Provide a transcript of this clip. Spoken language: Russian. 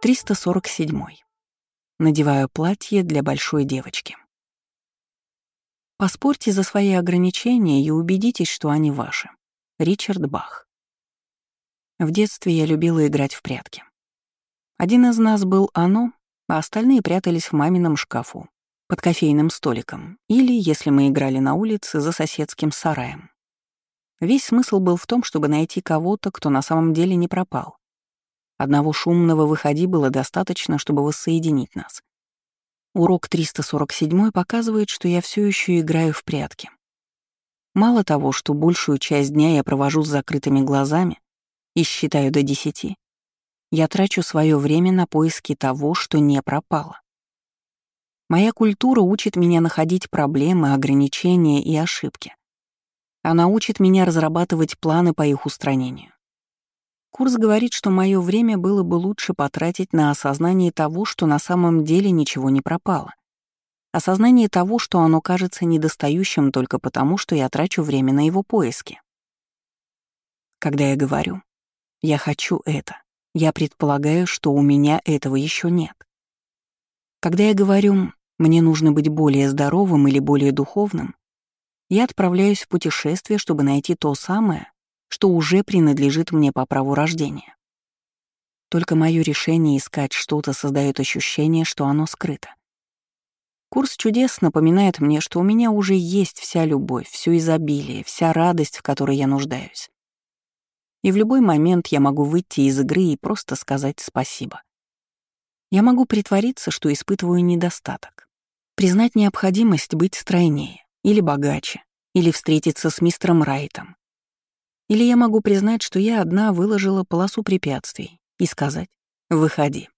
347. Надеваю платье для большой девочки. Поспорьте за свои ограничения и убедитесь, что они ваши. Ричард Бах. В детстве я любила играть в прятки. Один из нас был оно, а остальные прятались в мамином шкафу, под кофейным столиком, или, если мы играли на улице, за соседским сараем. Весь смысл был в том, чтобы найти кого-то, кто на самом деле не пропал. Одного шумного «выходи» было достаточно, чтобы воссоединить нас. Урок 347 показывает, что я все еще играю в прятки. Мало того, что большую часть дня я провожу с закрытыми глазами и считаю до 10, я трачу свое время на поиски того, что не пропало. Моя культура учит меня находить проблемы, ограничения и ошибки. Она учит меня разрабатывать планы по их устранению. Курс говорит, что мое время было бы лучше потратить на осознание того, что на самом деле ничего не пропало. Осознание того, что оно кажется недостающим только потому, что я трачу время на его поиски. Когда я говорю «я хочу это», я предполагаю, что у меня этого еще нет. Когда я говорю «мне нужно быть более здоровым или более духовным», я отправляюсь в путешествие, чтобы найти то самое, что уже принадлежит мне по праву рождения. Только мое решение искать что-то создает ощущение, что оно скрыто. Курс чудес напоминает мне, что у меня уже есть вся любовь, всё изобилие, вся радость, в которой я нуждаюсь. И в любой момент я могу выйти из игры и просто сказать спасибо. Я могу притвориться, что испытываю недостаток, признать необходимость быть стройнее или богаче, или встретиться с мистером Райтом. Или я могу признать, что я одна выложила полосу препятствий и сказать «выходи».